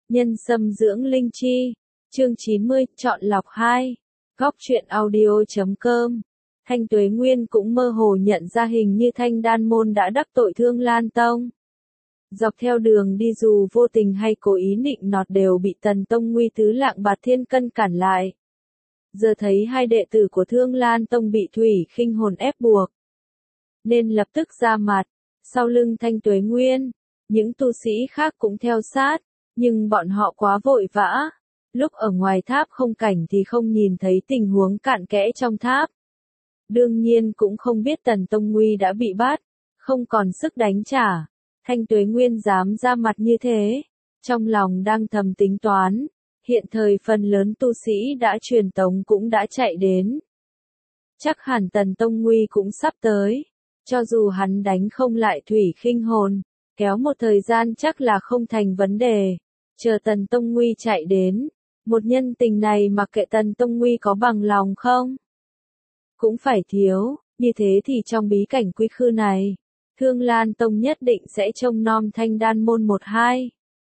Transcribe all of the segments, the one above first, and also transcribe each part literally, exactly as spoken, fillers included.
Nhân sâm dưỡng linh chi. Chương chín mươi, chọn lọc hai. Góc truyện audio chấm com. Thanh Tuế Nguyên cũng mơ hồ nhận ra hình như Thanh Đan Môn đã đắc tội Thương Lan Tông. Dọc theo đường đi dù vô tình hay cố ý nịnh nọt đều bị Tần Tông Nguy Tứ Lạng Bạt Thiên Cân cản lại. Giờ thấy hai đệ tử của Thương Lan Tông bị Thủy Khinh Hồn ép buộc, nên lập tức ra mặt. Sau lưng Thanh Tuế Nguyên, những tu sĩ khác cũng theo sát, nhưng bọn họ quá vội vã. Lúc ở ngoài tháp không cảnh thì không nhìn thấy tình huống cặn kẽ trong tháp. Đương nhiên cũng không biết Tần Tông Nguy đã bị bắt, không còn sức đánh trả. Thanh Tuế Nguyên dám ra mặt như thế, trong lòng đang thầm tính toán, hiện thời phần lớn tu sĩ đã truyền tống cũng đã chạy đến. Chắc hẳn Tần Tông Nguy cũng sắp tới, cho dù hắn đánh không lại Thủy Khinh Hồn, kéo một thời gian chắc là không thành vấn đề. Chờ Tần Tông Nguy chạy đến, một nhân tình này mặc kệ Tần Tông Nguy có bằng lòng không, cũng phải thiếu, như thế thì trong bí cảnh quy khư này, Thương Lan Tông nhất định sẽ trông nom Thanh Đan Môn một hai.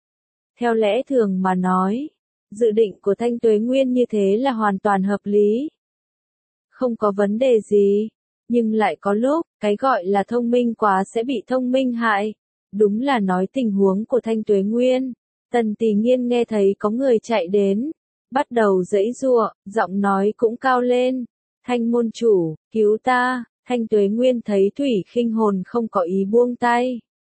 Theo lẽ thường mà nói, dự định của Thanh Tuế Nguyên như thế là hoàn toàn hợp lý. Không có vấn đề gì, nhưng lại có lúc, cái gọi là thông minh quá sẽ bị thông minh hại. Đúng là nói tình huống của Thanh Tuế Nguyên, Tần Tỷ Nghiên nghe thấy có người chạy đến, bắt đầu giãy giụa, giọng nói cũng cao lên. Thanh môn chủ, cứu ta. Thanh Tuế Nguyên thấy Thủy Khinh Hồn không có ý buông tay.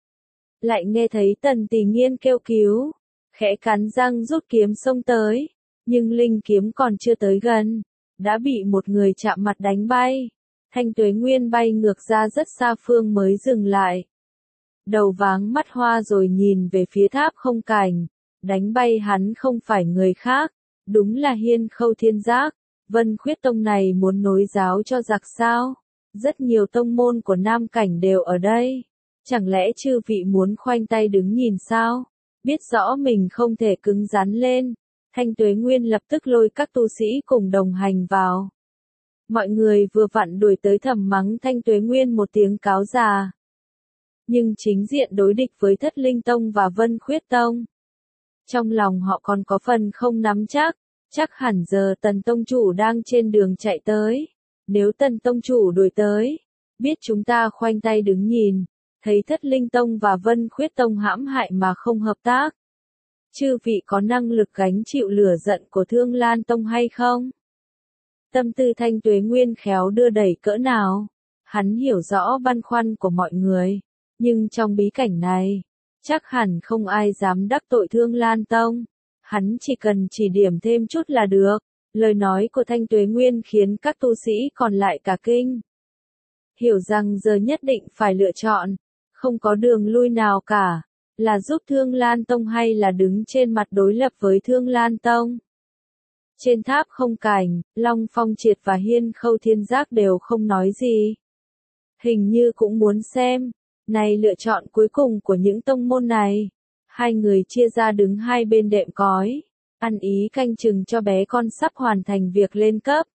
Lại nghe thấy Tần Tỷ Nghiên kêu cứu, khẽ cắn răng rút kiếm xông tới, nhưng linh kiếm còn chưa tới gần, đã bị một người chạm mặt đánh bay. Thanh Tuế Nguyên bay ngược ra rất xa phương mới dừng lại. Đầu váng mắt hoa rồi nhìn về phía tháp không cảnh, đánh bay hắn không phải người khác, đúng là Hiên Khâu Thiên Giác. Vân Khuyết Tông này muốn nối giáo cho giặc sao? Rất nhiều tông môn của Nam Cảnh đều ở đây. Chẳng lẽ chư vị muốn khoanh tay đứng nhìn sao? Biết rõ mình không thể cứng rắn lên, Thanh Tuế Nguyên lập tức lôi các tu sĩ cùng đồng hành vào. Mọi người vừa vặn đuổi tới thầm mắng Thanh Tuế Nguyên một tiếng cáo già. Nhưng chính diện đối địch với Thất Linh Tông và Vân Khuyết Tông, trong lòng họ còn có phần không nắm chắc. Chắc hẳn giờ Tần Tông Chủ đang trên đường chạy tới. Nếu Tần Tông Chủ đuổi tới, biết chúng ta khoanh tay đứng nhìn, thấy Thất Linh Tông và Vân Khuyết Tông hãm hại mà không hợp tác, chư vị có năng lực gánh chịu lửa giận của Thương Lan Tông hay không? Tâm tư Thanh Tuế Nguyên khéo đưa đẩy cỡ nào, hắn hiểu rõ băn khoăn của mọi người, nhưng trong bí cảnh này, chắc hẳn không ai dám đắc tội Thương Lan Tông. Hắn chỉ cần chỉ điểm thêm chút là được. Lời nói của Thanh Tuế Nguyên khiến các tu sĩ còn lại cả kinh. Hiểu rằng giờ nhất định phải lựa chọn, không có đường lui nào cả, là giúp Thương Lan Tông hay là đứng trên mặt đối lập với Thương Lan Tông. Trên tháp không cảnh, Long Phong Triệt và Hiên Khâu Thiên Giác đều không nói gì. Hình như cũng muốn xem, này lựa chọn cuối cùng của những tông môn này. Hai người chia ra đứng hai bên đệm cói, ăn ý canh chừng cho bé con sắp hoàn thành việc lên cấp.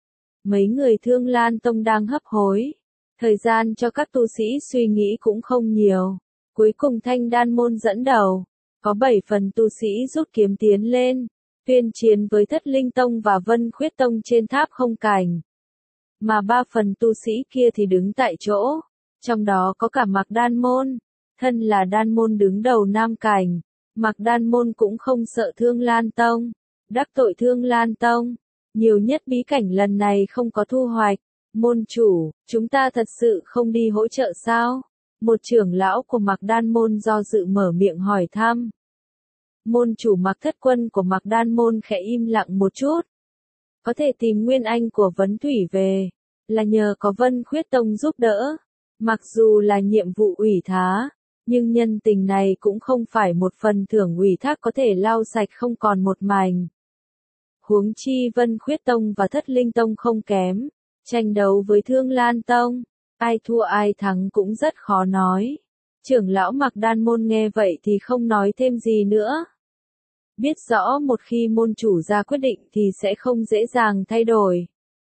Mấy người Thương Lan Tông đang hấp hối, thời gian cho các tu sĩ suy nghĩ cũng không nhiều. Cuối cùng Thanh Đan Môn dẫn đầu, có bảy phần tu sĩ rút kiếm tiến lên, tuyên chiến với Thất Linh Tông và Vân Khuyết Tông trên tháp không cảnh. Mà ba phần tu sĩ kia thì đứng tại chỗ, trong đó có cả Mạc Đan Môn. Thân là Đan Môn đứng đầu Nam Cảnh, Mạc Đan Môn cũng không sợ Thương Lan Tông, đắc tội Thương Lan Tông, nhiều nhất bí cảnh lần này không có thu hoạch. Môn chủ, chúng ta thật sự không đi hỗ trợ sao? Một trưởng lão của Mạc Đan Môn do dự mở miệng hỏi thăm. Môn chủ Mạc Thất Quân của Mạc Đan Môn khẽ im lặng một chút. Có thể tìm Nguyên Anh của Vấn Thủy về, là nhờ có Vân Khuyết Tông giúp đỡ. Mặc dù là nhiệm vụ ủy thá, nhưng nhân tình này cũng không phải một phần thưởng ủy thác có thể lau sạch không còn một mảnh. Huống chi Vân Khuyết Tông và Thất Linh Tông không kém, tranh đấu với Thương Lan Tông, ai thua ai thắng cũng rất khó nói. Trưởng lão Mạc Đan Môn nghe vậy thì không nói thêm gì nữa. Biết rõ một khi môn chủ ra quyết định thì sẽ không dễ dàng thay đổi.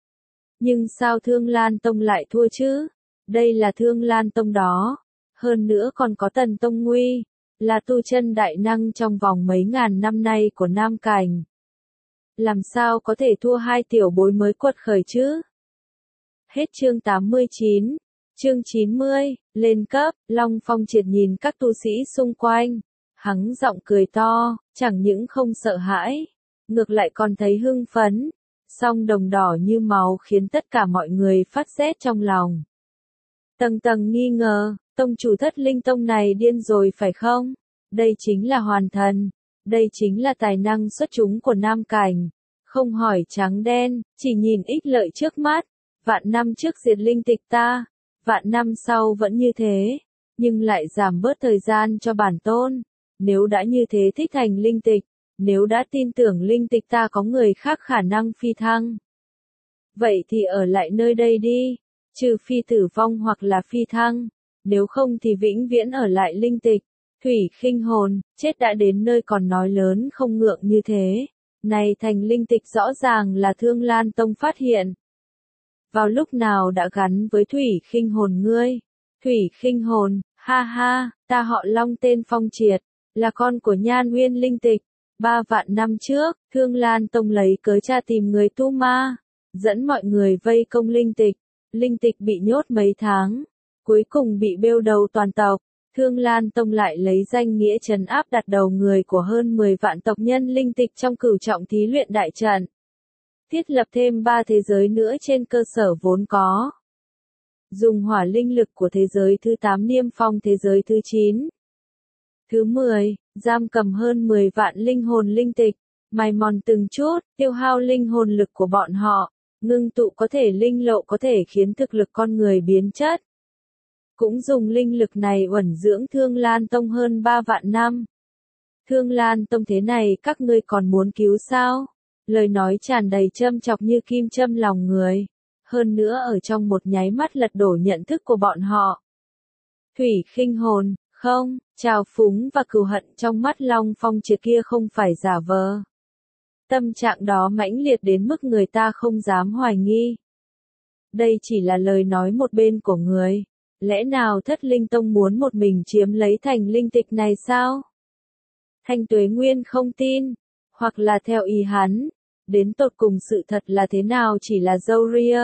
Nhưng sao Thương Lan Tông lại thua chứ? Đây là Thương Lan Tông đó. Hơn nữa còn có Tần Tông Nguy, là tu chân đại năng trong vòng mấy ngàn năm nay của Nam Cảnh. Làm sao có thể thua hai tiểu bối mới quật khởi chứ? Hết chương tám mươi chín, chương chín mươi, lên cấp, Long Phong Triệt nhìn các tu sĩ xung quanh, hắng giọng cười to, chẳng những không sợ hãi, ngược lại còn thấy hưng phấn, song đồng đỏ như máu khiến tất cả mọi người phát rét trong lòng. Tầng tầng nghi ngờ, tông chủ Thất Linh Tông này điên rồi phải không? Đây chính là hoàn thần, đây chính là tài năng xuất chúng của Nam Cảnh, không hỏi trắng đen, chỉ nhìn ích lợi trước mắt, vạn năm trước diệt linh tịch ta, vạn năm sau vẫn như thế, nhưng lại giảm bớt thời gian cho bản tôn, nếu đã như thế thích thành linh tịch, nếu đã tin tưởng linh tịch ta có người khác khả năng phi thăng. Vậy thì ở lại nơi đây đi, trừ phi tử vong hoặc là phi thăng, nếu không thì vĩnh viễn ở lại linh tịch. Thủy Khinh Hồn, chết đã đến nơi còn nói lớn không ngượng như thế. Này thành linh tịch rõ ràng là Thương Lan Tông phát hiện. Vào lúc nào đã gắn với Thủy Khinh Hồn ngươi? Thủy Khinh Hồn, ha ha, ta họ Long tên Phong Triệt, là con của Nhan Nguyên linh tịch. Ba vạn năm trước, Thương Lan Tông lấy cớ tra tìm người tu ma, dẫn mọi người vây công linh tịch. Linh tịch bị nhốt mấy tháng, cuối cùng bị bêu đầu toàn tộc. Thương Lan Tông lại lấy danh nghĩa trấn áp đặt đầu người của hơn mười vạn tộc nhân linh tịch trong cửu trọng thí luyện đại trận. Thiết lập thêm ba thế giới nữa trên cơ sở vốn có. Dùng hỏa linh lực của thế giới thứ tám niêm phong thế giới thứ chín. Thứ mười, giam cầm hơn mười vạn linh hồn linh tịch, mài mòn từng chút, tiêu hao linh hồn lực của bọn họ, ngưng tụ có thể linh lộ có thể khiến thực lực con người biến chất. Cũng dùng linh lực này uẩn dưỡng Thương Lan Tông hơn ba vạn năm. Thương Lan Tông thế này các ngươi còn muốn cứu sao? Lời nói tràn đầy châm chọc như kim châm lòng người. Hơn nữa ở trong một nháy mắt lật đổ nhận thức của bọn họ. Thủy Khinh Hồn, không, trào phúng và cừu hận trong mắt Long Phong Triệt kia không phải giả vờ. Tâm trạng đó mãnh liệt đến mức người ta không dám hoài nghi. Đây chỉ là lời nói một bên của người. Lẽ nào Thất Linh Tông muốn một mình chiếm lấy thành linh tịch này sao? Thanh Tuế Nguyên không tin, hoặc là theo ý hắn, đến tột cùng sự thật là thế nào chỉ là râu ria.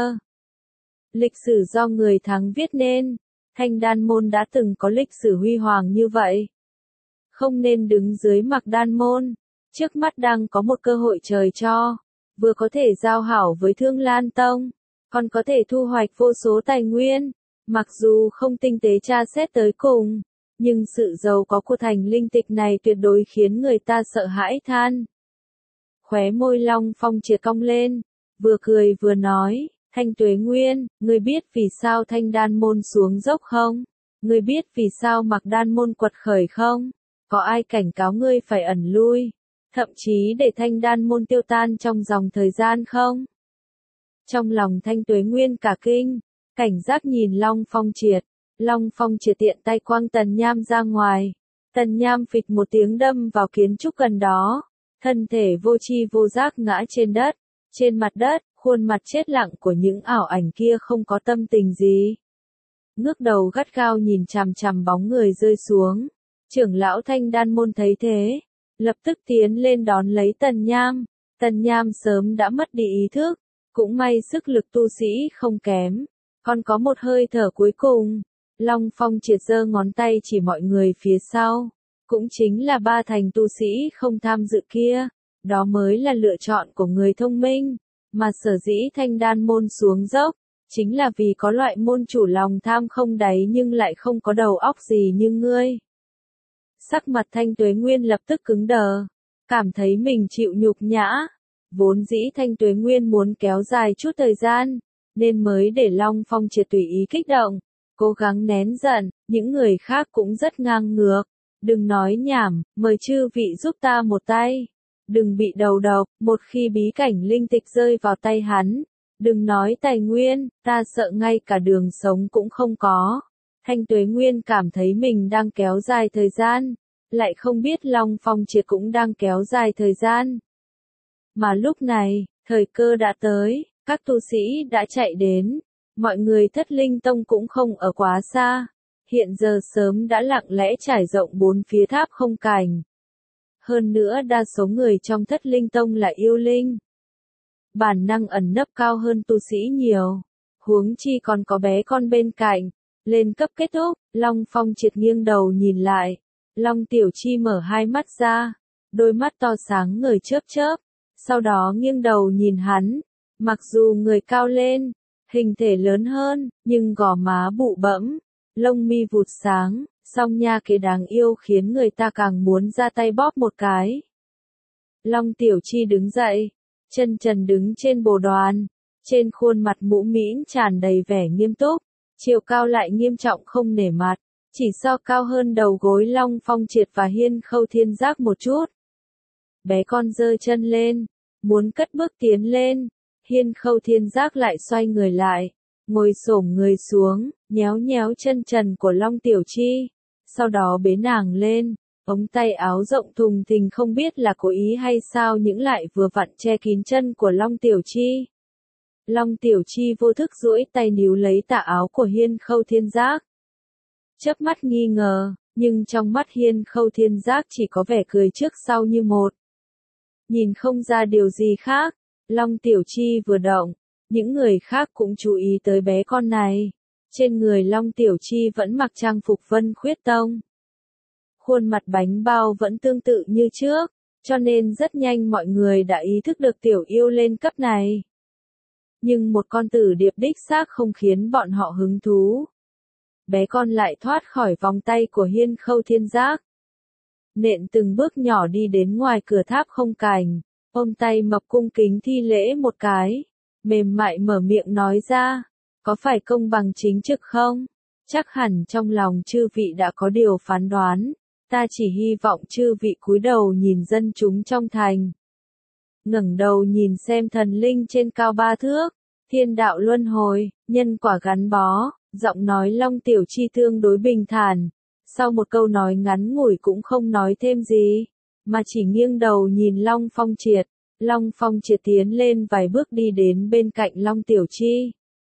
Lịch sử do người thắng viết nên, Thanh Đan Môn đã từng có lịch sử huy hoàng như vậy. Không nên đứng dưới Mặc Đan Môn, trước mắt đang có một cơ hội trời cho, vừa có thể giao hảo với Thương Lan Tông, còn có thể thu hoạch vô số tài nguyên. Mặc dù không tinh tế tra xét tới cùng, nhưng sự giàu có của thành linh tịch này tuyệt đối khiến người ta sợ hãi than. Khóe môi Long Phong Triệt cong lên, vừa cười vừa nói, Thanh Tuế Nguyên, ngươi biết vì sao Thanh Đan Môn xuống dốc không? Ngươi biết vì sao Mặc Đan Môn quật khởi không? Có ai cảnh cáo ngươi phải ẩn lui, thậm chí để Thanh Đan Môn tiêu tan trong dòng thời gian không? Trong lòng Thanh Tuế Nguyên cả kinh. Cảnh giác nhìn Long Phong Triệt, Long Phong Triệt tiện tay quăng Tần Nham ra ngoài, Tần Nham phịch một tiếng đâm vào kiến trúc gần đó, thân thể vô tri vô giác ngã trên đất, trên mặt đất, khuôn mặt chết lặng của những ảo ảnh kia không có tâm tình gì. Ngước đầu gắt gao nhìn chằm chằm bóng người rơi xuống, trưởng lão Thanh Đan Môn thấy thế, lập tức tiến lên đón lấy Tần Nham, Tần Nham sớm đã mất đi ý thức, cũng may sức lực tu sĩ không kém. Còn có một hơi thở cuối cùng, Long Phong Triệt giơ ngón tay chỉ mọi người phía sau, cũng chính là ba thành tu sĩ không tham dự kia, đó mới là lựa chọn của người thông minh, mà sở dĩ Thanh Đan Môn xuống dốc, chính là vì có loại môn chủ lòng tham không đáy nhưng lại không có đầu óc gì như ngươi. Sắc mặt Thanh Tuế Nguyên lập tức cứng đờ, cảm thấy mình chịu nhục nhã, vốn dĩ Thanh Tuế Nguyên muốn kéo dài chút thời gian. Nên mới để Long Phong Triệt tùy ý kích động, cố gắng nén giận, những người khác cũng rất ngang ngược. Đừng nói nhảm, mời chư vị giúp ta một tay. Đừng bị đầu độc, một khi bí cảnh linh tịch rơi vào tay hắn. Đừng nói tài nguyên, ta sợ ngay cả đường sống cũng không có. Thanh Tuế Nguyên cảm thấy mình đang kéo dài thời gian, lại không biết Long Phong Triệt cũng đang kéo dài thời gian. Mà lúc này, thời cơ đã tới. Các tu sĩ đã chạy đến, mọi người Thất Linh Tông cũng không ở quá xa, hiện giờ sớm đã lặng lẽ trải rộng bốn phía tháp không cảnh. Hơn nữa đa số người trong Thất Linh Tông là yêu linh. Bản năng ẩn nấp cao hơn tu sĩ nhiều. Huống chi còn có bé con bên cạnh. Lên cấp kết thúc, Long Phong Triệt nghiêng đầu nhìn lại. Long Tiểu Chi mở hai mắt ra. Đôi mắt to sáng ngời chớp chớp. Sau đó nghiêng đầu nhìn hắn. Mặc dù người cao lên, hình thể lớn hơn, nhưng gò má bụ bẫm, lông mi vụt sáng, song nha kế đáng yêu khiến người ta càng muốn ra tay bóp một cái. Long Tiểu Chi đứng dậy, chân trần đứng trên bồ đoàn, trên khuôn mặt mũm mĩm tràn đầy vẻ nghiêm túc, chiều cao lại nghiêm trọng không nể mặt, chỉ so cao hơn đầu gối Long Phong Triệt và Hiên Khâu Thiên Giác một chút. Bé con giơ chân lên, muốn cất bước tiến lên, Hiên Khâu Thiên Giác lại xoay người lại, ngồi xổm người xuống, nhéo nhéo chân trần của Long Tiểu Chi, sau đó bế nàng lên, ống tay áo rộng thùng thình không biết là cố ý hay sao những lại vừa vặn che kín chân của Long Tiểu Chi. Long Tiểu Chi vô thức duỗi tay níu lấy tà áo của Hiên Khâu Thiên Giác. Chớp mắt nghi ngờ, nhưng trong mắt Hiên Khâu Thiên Giác chỉ có vẻ cười trước sau như một. Nhìn không ra điều gì khác, Long Tiểu Chi vừa động, những người khác cũng chú ý tới bé con này. Trên người Long Tiểu Chi vẫn mặc trang phục Vân Khuyết Tông. Khuôn mặt bánh bao vẫn tương tự như trước, cho nên rất nhanh mọi người đã ý thức được tiểu yêu lên cấp này. Nhưng một con tử điệp đích xác không khiến bọn họ hứng thú. Bé con lại thoát khỏi vòng tay của Hiên Khâu Thiên Giác. Nện từng bước nhỏ đi đến ngoài cửa tháp không cảnh, ôm tay mập cung kính thi lễ một cái, mềm mại mở miệng nói ra, có phải công bằng chính trực không? Chắc hẳn trong lòng chư vị đã có điều phán đoán, ta chỉ hy vọng chư vị cúi đầu nhìn dân chúng trong thành. Ngẩng đầu nhìn xem thần linh trên cao ba thước, thiên đạo luân hồi, nhân quả gắn bó, giọng nói Long Tiểu Chi tương đối bình thản, sau một câu nói ngắn ngủi cũng không nói thêm gì, mà chỉ nghiêng đầu nhìn Long Phong Triệt. Long Phong Triệt tiến lên vài bước đi đến bên cạnh Long Tiểu Chi.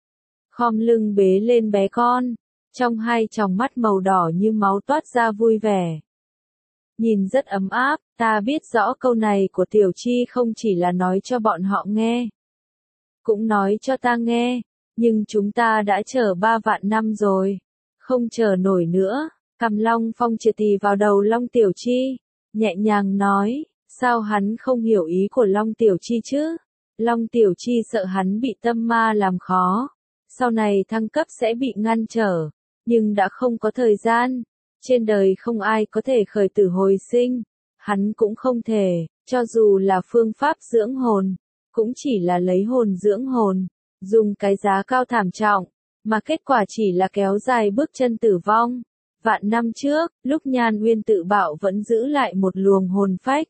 Khom lưng bế lên bé con, trong hai tròng mắt màu đỏ như máu toát ra vui vẻ. Nhìn rất ấm áp, ta biết rõ câu này của Tiểu Chi không chỉ là nói cho bọn họ nghe, cũng nói cho ta nghe, nhưng chúng ta đã chờ ba vạn năm rồi, không chờ nổi nữa. Cầm Long Phong Triệt tì vào đầu Long Tiểu Chi, nhẹ nhàng nói, sao hắn không hiểu ý của Long Tiểu Chi chứ? Long Tiểu Chi sợ hắn bị tâm ma làm khó, sau này thăng cấp sẽ bị ngăn trở, nhưng đã không có thời gian, trên đời không ai có thể khởi tử hồi sinh, hắn cũng không thể, cho dù là phương pháp dưỡng hồn, cũng chỉ là lấy hồn dưỡng hồn, dùng cái giá cao thảm trọng, mà kết quả chỉ là kéo dài bước chân tử vong. Vạn năm trước, lúc Nhan Uyên tự bạo vẫn giữ lại một luồng hồn phách.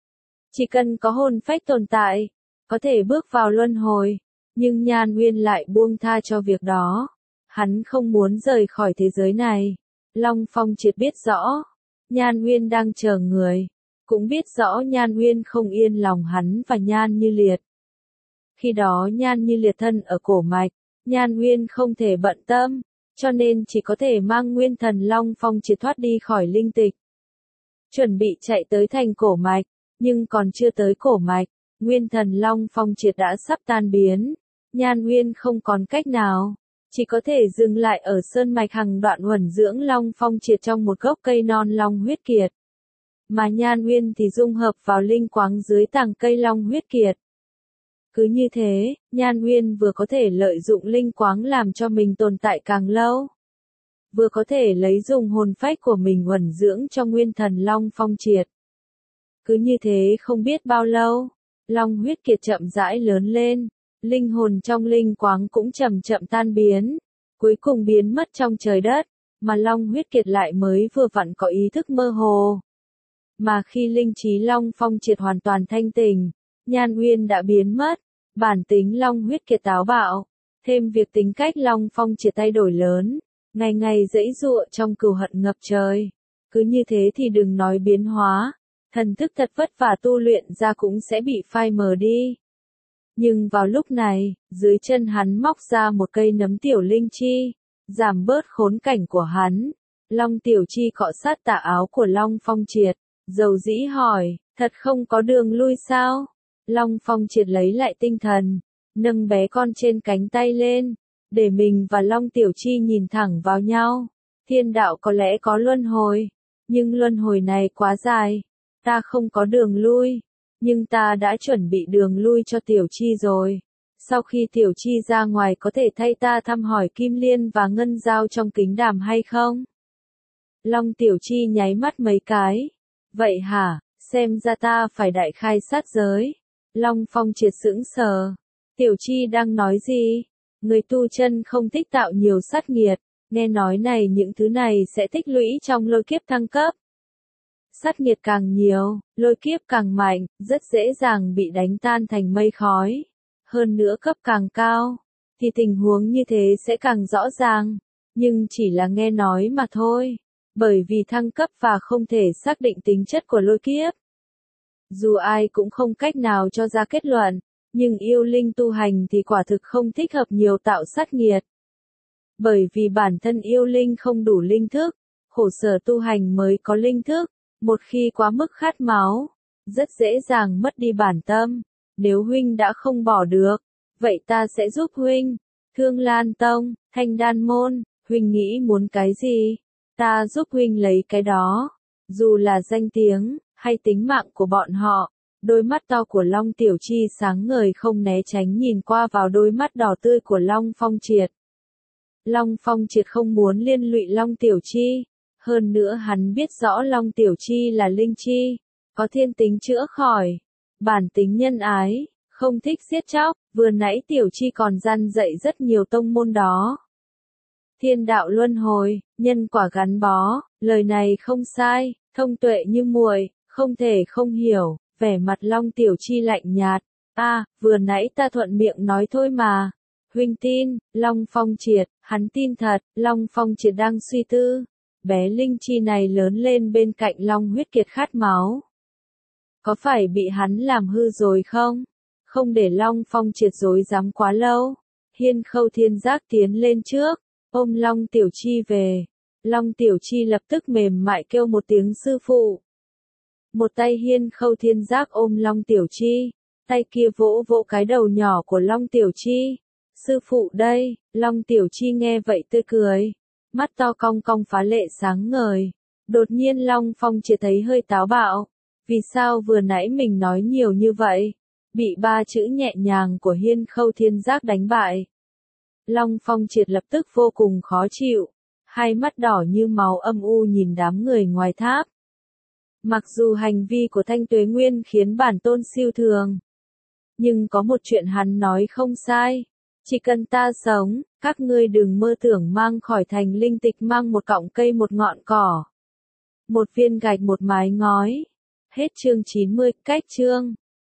Chỉ cần có hồn phách tồn tại, có thể bước vào luân hồi, nhưng Nhan Uyên lại buông tha cho việc đó. Hắn không muốn rời khỏi thế giới này. Long Phong Triệt biết rõ, Nhan Uyên đang chờ người, cũng biết rõ Nhan Uyên không yên lòng hắn và Nhan Như Liệt. Khi đó Nhan Như Liệt thân ở cổ mạch, Nhan Uyên không thể bận tâm, cho nên chỉ có thể mang nguyên thần Long Phong Triệt thoát đi khỏi linh tịch. Chuẩn bị chạy tới thành cổ mạch, nhưng còn chưa tới cổ mạch, nguyên thần Long Phong Triệt đã sắp tan biến. Nhan Uyên không còn cách nào, chỉ có thể dừng lại ở sơn mạch hằng đoạn huẩn dưỡng Long Phong Triệt trong một gốc cây non Long Huyết Kiệt. Mà Nhan Uyên thì dung hợp vào linh quáng dưới tàng cây Long Huyết Kiệt. Cứ như thế, Nhan Uyên vừa có thể lợi dụng linh quáng làm cho mình tồn tại càng lâu, vừa có thể lấy dùng hồn phách của mình huẩn dưỡng cho nguyên thần Long Phong Triệt. Cứ như thế không biết bao lâu, Long Huyết Kiệt chậm rãi lớn lên, linh hồn trong linh quáng cũng chậm chậm tan biến, cuối cùng biến mất trong trời đất, mà Long Huyết Kiệt lại mới vừa vặn có ý thức mơ hồ. Mà khi linh trí Long Phong Triệt hoàn toàn thanh tỉnh, Nhan Uyên đã biến mất, bản tính Long Huyết Kiệt táo bạo, thêm việc tính cách Long Phong Triệt thay đổi lớn, ngày ngày giãy giụa trong cừu hận ngập trời. Cứ như thế thì đừng nói biến hóa, thần thức thật vất vả tu luyện ra cũng sẽ bị phai mờ đi. Nhưng vào lúc này, dưới chân hắn mọc ra một cây nấm tiểu linh chi, giảm bớt khốn cảnh của hắn. Long Tiểu Chi cọ sát tà áo của Long Phong Triệt, dầu dĩ hỏi, thật không có đường lui sao? Long Phong Triệt lấy lại tinh thần, nâng bé con trên cánh tay lên, để mình và Long Tiểu Chi nhìn thẳng vào nhau. Thiên đạo có lẽ có luân hồi, nhưng luân hồi này quá dài, ta không có đường lui, nhưng ta đã chuẩn bị đường lui cho Tiểu Chi rồi. Sau khi Tiểu Chi ra ngoài có thể thay ta thăm hỏi Kim Liên và Ngân Giao trong kính đàm hay không? Long Tiểu Chi nháy mắt mấy cái. Vậy hả, xem ra ta phải đại khai sát giới. Long Phong Triệt sững sờ. Tiểu Chi đang nói gì? Người tu chân không thích tạo nhiều sát nghiệt. Nghe nói này những thứ này sẽ tích lũy trong lôi kiếp thăng cấp. Sát nghiệt càng nhiều, lôi kiếp càng mạnh, rất dễ dàng bị đánh tan thành mây khói. Hơn nữa cấp càng cao, thì tình huống như thế sẽ càng rõ ràng. Nhưng chỉ là nghe nói mà thôi. Bởi vì thăng cấp và không thể xác định tính chất của lôi kiếp. Dù ai cũng không cách nào cho ra kết luận, nhưng yêu linh tu hành thì quả thực không thích hợp nhiều tạo sát nghiệt. Bởi vì bản thân yêu linh không đủ linh thức, khổ sở tu hành mới có linh thức, một khi quá mức khát máu, rất dễ dàng mất đi bản tâm. Nếu huynh đã không bỏ được, vậy ta sẽ giúp huynh. Thương Lan Tông, Thanh Đan Môn, huynh nghĩ muốn cái gì? Ta giúp huynh lấy cái đó. Dù là danh tiếng, hay tính mạng của bọn họ. Đôi mắt to của Long Tiểu Chi sáng ngời không né tránh nhìn qua vào đôi mắt đỏ tươi của Long Phong Triệt. Long Phong Triệt không muốn liên lụy Long Tiểu Chi. Hơn nữa hắn biết rõ Long Tiểu Chi là linh chi, có thiên tính chữa khỏi, bản tính nhân ái, không thích giết chóc. Vừa nãy Tiểu Chi còn răn dạy rất nhiều tông môn đó. Thiên đạo luân hồi, nhân quả gắn bó, lời này không sai, thông tuệ như muội, không thể không hiểu. Vẻ mặt Long Tiểu Chi lạnh nhạt. A, à, vừa nãy ta thuận miệng nói thôi mà. Huynh tin? Long Phong Triệt, hắn tin thật. Long Phong Triệt đang suy tư. Bé linh chi này lớn lên bên cạnh Long Huyết Kiệt khát máu. Có phải bị hắn làm hư rồi không? Không để Long Phong Triệt dối dám quá lâu. Hiên Khâu Thiên Giác tiến lên trước, ôm Long Tiểu Chi về. Long Tiểu Chi lập tức mềm mại kêu một tiếng sư phụ. Một tay Hiên Khâu Thiên Giác ôm Long Tiểu Chi, tay kia vỗ vỗ cái đầu nhỏ của Long Tiểu Chi. Sư phụ đây. Long Tiểu Chi nghe vậy tươi cười, mắt to cong cong phá lệ sáng ngời. Đột nhiên Long Phong Triệt thấy hơi táo bạo. Vì sao vừa nãy mình nói nhiều như vậy? Bị ba chữ nhẹ nhàng của Hiên Khâu Thiên Giác đánh bại. Long Phong Triệt lập tức vô cùng khó chịu, hai mắt đỏ như máu âm u nhìn đám người ngoài tháp. Mặc dù hành vi của Thanh Tuế Nguyên khiến bản tôn siêu thường, nhưng có một chuyện hắn nói không sai. Chỉ cần ta sống, các ngươi đừng mơ tưởng mang khỏi thành linh tịch mang một cọng cây một ngọn cỏ. Một viên gạch một mái ngói. Hết chương chín mươi, cách chương.